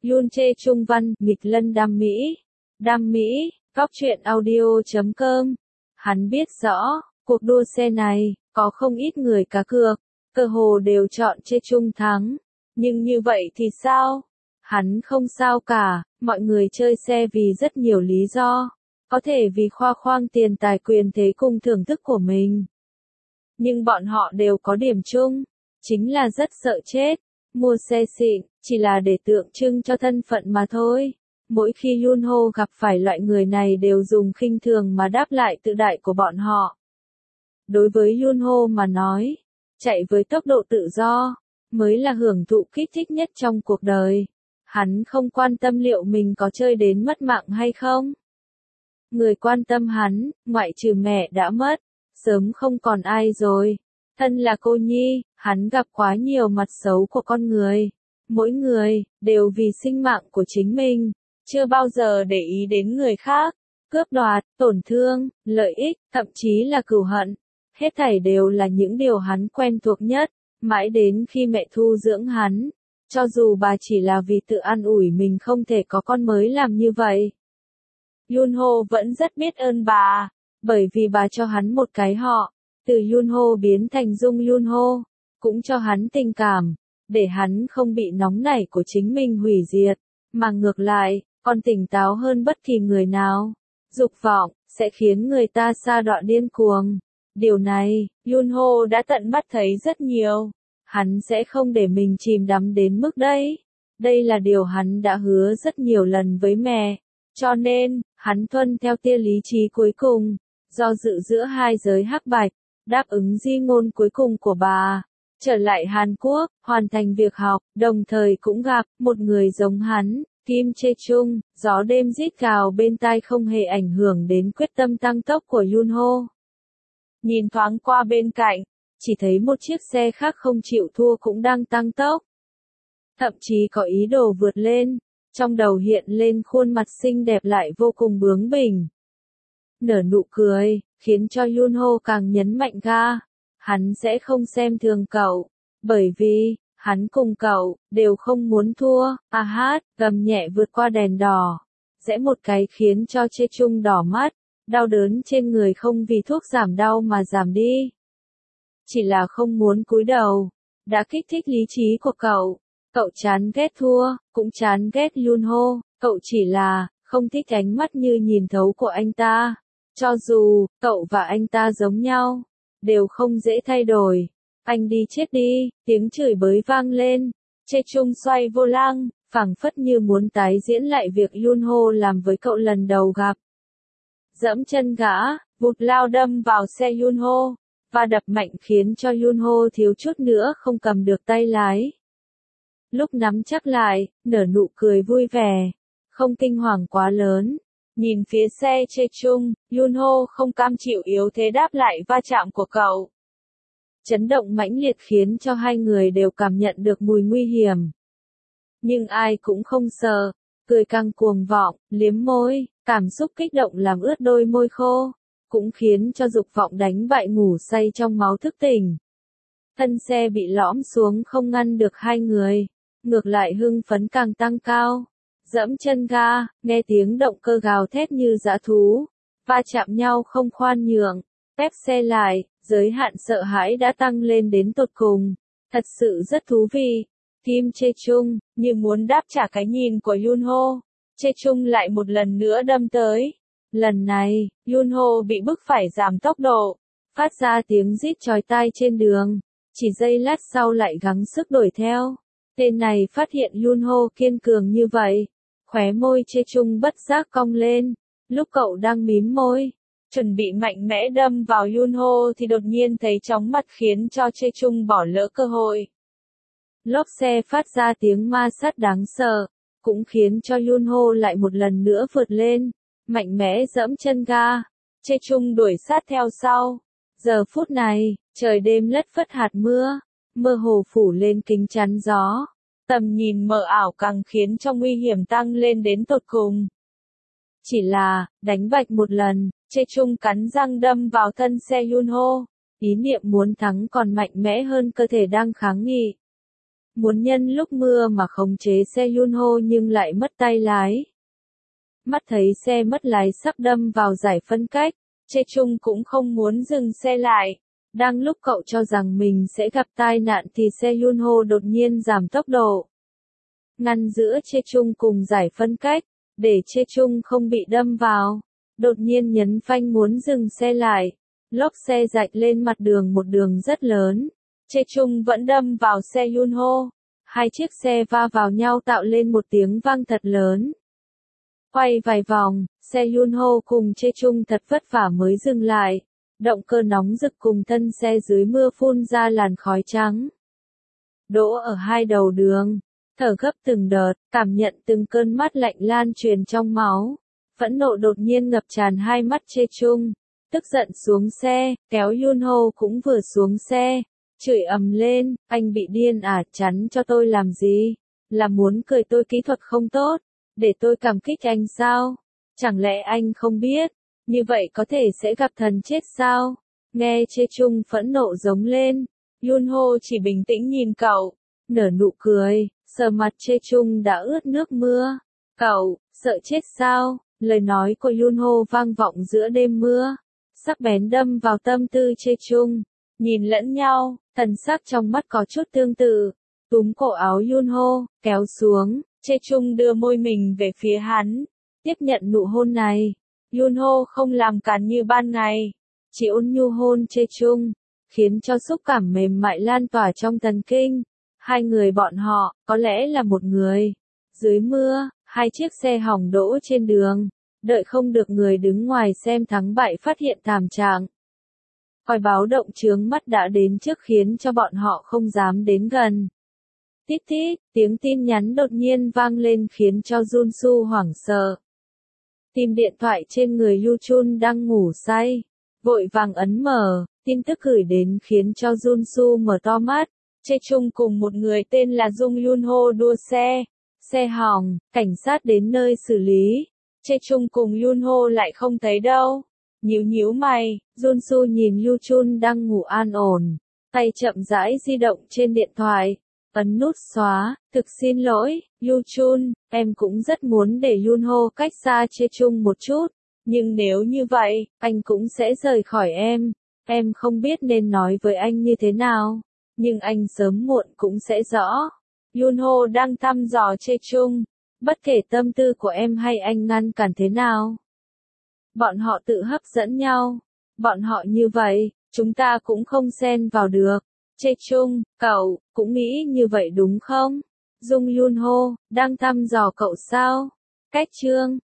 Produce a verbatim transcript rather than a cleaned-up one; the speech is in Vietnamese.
Yoon Chae Chung văn, nghịch lân đam mỹ. Đam mỹ, góc truyện audio chấm com. Hắn biết rõ, cuộc đua xe này, có không ít người cá cược, cơ hồ đều chọn Chae Chung thắng. Nhưng như vậy thì sao? Hắn không sao cả, mọi người chơi xe vì rất nhiều lý do. Có thể vì khoe khoang tiền tài quyền thế cùng thưởng thức của mình. Nhưng bọn họ đều có điểm chung, chính là rất sợ chết. Mua xe xịn, chỉ là để tượng trưng cho thân phận mà thôi. Mỗi khi Yoon Ho gặp phải loại người này đều dùng khinh thường mà đáp lại tự đại của bọn họ. Đối với Yoon Ho mà nói, chạy với tốc độ tự do, mới là hưởng thụ kích thích nhất trong cuộc đời. Hắn không quan tâm liệu mình có chơi đến mất mạng hay không. Người quan tâm hắn, ngoại trừ mẹ đã mất, sớm không còn ai rồi. Thân là cô nhi, hắn gặp quá nhiều mặt xấu của con người. Mỗi người, đều vì sinh mạng của chính mình, chưa bao giờ để ý đến người khác, cướp đoạt, tổn thương, lợi ích, thậm chí là cừu hận. Hết thảy đều là những điều hắn quen thuộc nhất, mãi đến khi mẹ thu dưỡng hắn. Cho dù bà chỉ là vì tự an ủi mình không thể có con mới làm như vậy. Yoon Ho vẫn rất biết ơn bà, bởi vì bà cho hắn một cái họ, từ Yoon Ho biến thành Dung Yoon Ho, cũng cho hắn tình cảm, để hắn không bị nóng nảy của chính mình hủy diệt, mà ngược lại, còn tỉnh táo hơn bất kỳ người nào. Dục vọng, sẽ khiến người ta sa đọa điên cuồng. Điều này, Yoon Ho đã tận mắt thấy rất nhiều. Hắn sẽ không để mình chìm đắm đến mức đấy. Đây là điều hắn đã hứa rất nhiều lần với mẹ. Cho nên, hắn tuân theo tia lý trí cuối cùng, do dự giữa hai giới hắc bạch, đáp ứng di ngôn cuối cùng của bà. Trở lại Hàn Quốc, hoàn thành việc học, đồng thời cũng gặp một người giống hắn, Kim Chae Chung. Gió đêm rít gào bên tai không hề ảnh hưởng đến quyết tâm tăng tốc của Yoon Ho. Nhìn thoáng qua bên cạnh, chỉ thấy một chiếc xe khác không chịu thua cũng đang tăng tốc. Thậm chí có ý đồ vượt lên, trong đầu hiện lên khuôn mặt xinh đẹp lại vô cùng bướng bỉnh. Nở nụ cười, khiến cho Yoon Ho càng nhấn mạnh ga. Hắn sẽ không xem thường cậu, bởi vì, hắn cùng cậu, đều không muốn thua. A hát, gầm nhẹ vượt qua đèn đỏ. Rẽ một cái khiến cho Chae Chung đỏ mắt, đau đớn trên người không vì thuốc giảm đau mà giảm đi. Chỉ là không muốn cúi đầu, đã kích thích lý trí của cậu. Cậu chán ghét thua, cũng chán ghét Yoon Ho, cậu chỉ là, không thích ánh mắt như nhìn thấu của anh ta. Cho dù, cậu và anh ta giống nhau, đều không dễ thay đổi. Anh đi chết đi, tiếng chửi bới vang lên. Chae Chung xoay vô lăng, phảng phất như muốn tái diễn lại việc Yoon Ho làm với cậu lần đầu gặp. Dẫm chân gã, vụt lao đâm vào xe Yoon Ho, và đập mạnh khiến cho Yoon Ho thiếu chút nữa không cầm được tay lái. Lúc nắm chắc lại, nở nụ cười vui vẻ, không kinh hoàng quá lớn. Nhìn phía xe Chae Chung, Yoon Ho không cam chịu yếu thế đáp lại va chạm của cậu. Chấn động mãnh liệt khiến cho hai người đều cảm nhận được mùi nguy hiểm. Nhưng ai cũng không sợ, cười càng cuồng vọng, liếm môi, cảm xúc kích động làm ướt đôi môi khô, cũng khiến cho dục vọng đánh bại ngủ say trong máu thức tỉnh. Thân xe bị lõm xuống không ngăn được hai người, ngược lại hưng phấn càng tăng cao. Dẫm chân ga, nghe tiếng động cơ gào thét như dã thú, va chạm nhau không khoan nhượng, ép xe lại, giới hạn sợ hãi đã tăng lên đến tột cùng. Thật sự rất thú vị. Kim Chae Chung, như muốn đáp trả cái nhìn của Yoon Ho, Chae Chung lại một lần nữa đâm tới. Lần này, Yoon Ho bị bức phải giảm tốc độ, phát ra tiếng rít chói tai trên đường, chỉ giây lát sau lại gắng sức đuổi theo. Tên này phát hiện Yoon Ho kiên cường như vậy, khóe môi Chae Chung bất giác cong lên. Lúc cậu đang mím môi, chuẩn bị mạnh mẽ đâm vào Yoon Ho thì đột nhiên thấy chóng mặt khiến cho Chae Chung bỏ lỡ cơ hội. Lốp xe phát ra tiếng ma sát đáng sợ, cũng khiến cho Yoon Ho lại một lần nữa vượt lên, mạnh mẽ giẫm chân ga. Chae Chung đuổi sát theo sau. Giờ phút này, trời đêm lất phất hạt mưa, mơ hồ phủ lên kính chắn gió. Tầm nhìn mờ ảo càng khiến cho nguy hiểm tăng lên đến tột cùng. Chỉ là, đánh bạch một lần, Chae Chung cắn răng đâm vào thân xe Yoon Ho. Ý niệm muốn thắng còn mạnh mẽ hơn cơ thể đang kháng nghị. muốn nhân lúc mưa mà khống chế xe Yunho nhưng lại mất tay lái. Mắt thấy xe mất lái sắp đâm vào giải phân cách, Chae Chung cũng không muốn dừng xe lại. Đang lúc cậu cho rằng mình sẽ gặp tai nạn thì xe Yunho đột nhiên giảm tốc độ, ngăn giữa Chae Chung cùng giải phân cách, để Chae Chung không bị đâm vào. Đột nhiên nhấn phanh muốn dừng xe lại, lốp xe rạch lên mặt đường một đường rất lớn. Chae Chung vẫn đâm vào xe Yunho. Hai chiếc xe va vào nhau tạo lên một tiếng vang thật lớn. Quay vài vòng, xe Yunho cùng Chae Chung thật vất vả mới dừng lại. Động cơ nóng rực cùng thân xe dưới mưa phun ra làn khói trắng. Đỗ ở hai đầu đường, thở gấp từng đợt, cảm nhận từng cơn mát lạnh lan truyền trong máu. Phẫn nộ đột nhiên ngập tràn hai mắt Chae Chung, tức giận xuống xe, kéo Yunho cũng vừa xuống xe, chửi ầm lên, anh bị điên à, chắn cho tôi làm gì? Là muốn cười tôi kỹ thuật không tốt, để tôi cảm kích anh sao? Chẳng lẽ anh không biết, như vậy có thể sẽ gặp thần chết sao? Nghe Chae Chung phẫn nộ giống lên, Yunho chỉ bình tĩnh nhìn cậu, nở nụ cười, sờ mặt Chae Chung đã ướt nước mưa. Cậu, sợ chết sao? Lời nói của Yunho vang vọng giữa đêm mưa, sắc bén đâm vào tâm tư Chae Chung. Nhìn lẫn nhau, thần sắc trong mắt có chút tương tự. Túm cổ áo Yunho, kéo xuống, Chae Chung đưa môi mình về phía hắn, tiếp nhận nụ hôn này. Yunho không làm cản như ban ngày, chỉ ôn nhu hôn Chae Chung, khiến cho xúc cảm mềm mại lan tỏa trong thần kinh. Hai người bọn họ, có lẽ là một người. Dưới mưa, hai chiếc xe hỏng đỗ trên đường, đợi không được người đứng ngoài xem thắng bại phát hiện thảm trạng. Còi báo động chướng mắt đã đến trước khiến cho bọn họ không dám đến gần. Tít tít, tiếng tin nhắn đột nhiên vang lên khiến cho Junsu hoảng sợ. Tìm điện thoại trên người Yu Chun đang ngủ say, vội vàng ấn mở, tin tức gửi đến khiến cho Junsu mở to mắt. Chae Chung cùng một người tên là Jung Yunho đua xe, xe hỏng, cảnh sát đến nơi xử lý. Chae Chung cùng Yunho lại không thấy đâu. Nhíu nhíu mày, Junsu nhìn Yu Chun đang ngủ an ổn, tay chậm rãi di động trên điện thoại, ấn nút xóa, thực xin lỗi, Yu Chun, em cũng rất muốn để Yunho cách xa Chae Chung một chút, nhưng nếu như vậy, anh cũng sẽ rời khỏi em, em không biết nên nói với anh như thế nào, nhưng anh sớm muộn cũng sẽ rõ. Yunho đang thăm dò Chae Chung, bất kể tâm tư của em hay anh ngăn cản thế nào. Bọn họ tự hấp dẫn nhau. Bọn họ như vậy, chúng ta cũng không xen vào được. Chae Chung, cậu, cũng nghĩ như vậy đúng không? Jung Yunho, đang thăm dò cậu sao? Cách chương